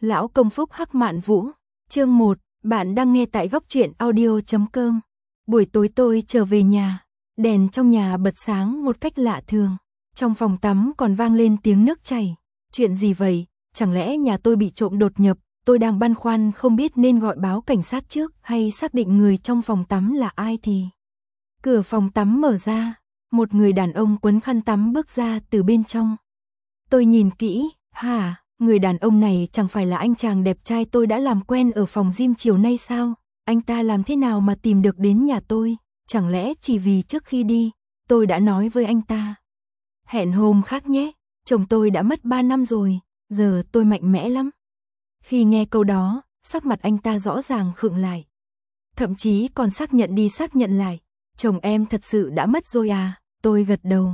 Lão công phúc hắc mạn vũ. Chương 1, bạn đang nghe tại góc truyện audio.com. Buổi tối tôi trở về nhà, đèn trong nhà bật sáng một cách lạ thường. Trong phòng tắm còn vang lên tiếng nước chảy. Chuyện gì vậy? Chẳng lẽ nhà tôi bị trộm đột nhập? Tôi đang băn khoăn không biết nên gọi báo cảnh sát trước hay xác định người trong phòng tắm là ai thì. Cửa phòng tắm mở ra, một người đàn ông quấn khăn tắm bước ra từ bên trong. Tôi nhìn kỹ, người đàn ông này chẳng phải là anh chàng đẹp trai tôi đã làm quen ở phòng gym chiều nay sao? Anh ta làm thế nào mà tìm được đến nhà tôi? Chẳng lẽ chỉ vì trước khi đi, tôi đã nói với anh ta. Hẹn hôm khác nhé, chồng tôi đã mất 3 năm rồi, giờ tôi mạnh mẽ lắm. Khi nghe câu đó, sắc mặt anh ta rõ ràng khựng lại. Thậm chí còn xác nhận đi xác nhận lại. Chồng em thật sự đã mất rồi à? Tôi gật đầu.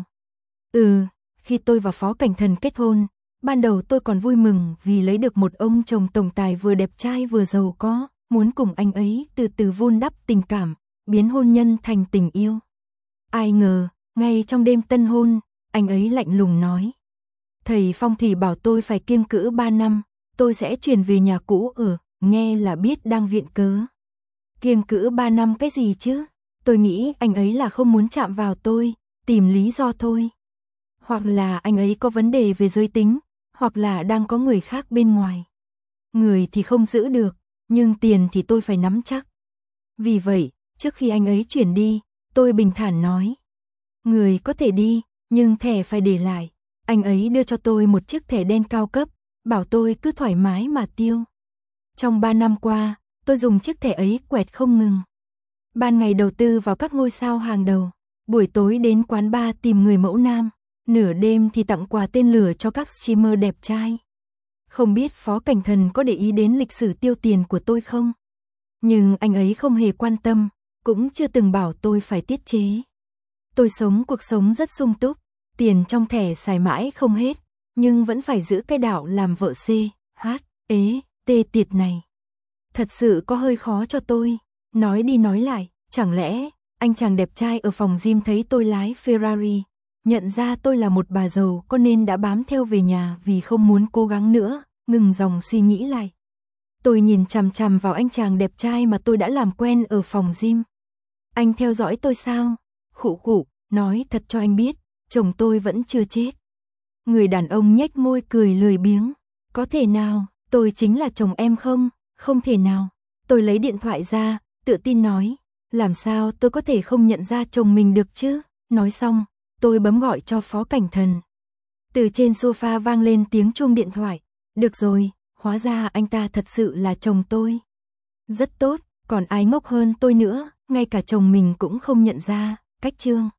Khi tôi và Phó Cảnh Thần kết hôn, ban đầu tôi còn vui mừng vì lấy được một ông chồng tổng tài vừa đẹp trai vừa giàu có, muốn cùng anh ấy từ từ vun đắp tình cảm, biến hôn nhân thành tình yêu. Ai ngờ, ngay trong đêm tân hôn, anh ấy lạnh lùng nói. Thầy phong thủy bảo tôi phải kiêng cữ 3 năm, tôi sẽ chuyển về nhà cũ ở, nghe là biết đang viện cớ. Kiêng cữ 3 năm cái gì chứ? Tôi nghĩ anh ấy là không muốn chạm vào tôi, tìm lý do thôi. Hoặc là anh ấy có vấn đề về giới tính, hoặc là đang có người khác bên ngoài. Người thì không giữ được, nhưng tiền thì tôi phải nắm chắc. Vì vậy, trước khi anh ấy chuyển đi, tôi bình thản nói. Người có thể đi, nhưng thẻ phải để lại. Anh ấy đưa cho tôi một chiếc thẻ đen cao cấp, bảo tôi cứ thoải mái mà tiêu. Trong 3 năm qua, tôi dùng chiếc thẻ ấy quẹt không ngừng. Ban ngày đầu tư vào các ngôi sao hàng đầu, buổi tối đến quán bar tìm người mẫu nam, nửa đêm thì tặng quà tên lửa cho các streamer đẹp trai. Không biết Phó Cảnh Thần có để ý đến lịch sử tiêu tiền của tôi không? Nhưng anh ấy không hề quan tâm, cũng chưa từng bảo tôi phải tiết chế. Tôi sống cuộc sống rất sung túc, tiền trong thẻ xài mãi không hết, nhưng vẫn phải giữ cái đạo làm vợ tiệt này. Thật sự có hơi khó cho tôi. Nói đi nói lại, chẳng lẽ anh chàng đẹp trai ở phòng gym thấy tôi lái Ferrari, nhận ra tôi là một bà giàu có nên đã bám theo về nhà vì không muốn cố gắng nữa, ngừng dòng suy nghĩ lại. Tôi nhìn chằm chằm vào anh chàng đẹp trai mà tôi đã làm quen ở phòng gym. Anh theo dõi tôi sao? Khụ, nói thật cho anh biết, chồng tôi vẫn chưa chết. Người đàn ông nhếch môi cười lười biếng. Có thể nào, tôi chính là chồng em không? Không thể nào. Tôi lấy điện thoại ra, tự tin nói. Làm sao tôi có thể không nhận ra chồng mình được chứ? Nói xong, tôi bấm gọi cho Phó Cảnh Thần. Từ trên sofa vang lên tiếng chuông điện thoại. Được rồi, hóa ra anh ta thật sự là chồng tôi. Rất tốt, còn ai ngốc hơn tôi nữa, ngay cả chồng mình cũng không nhận ra. Cách chương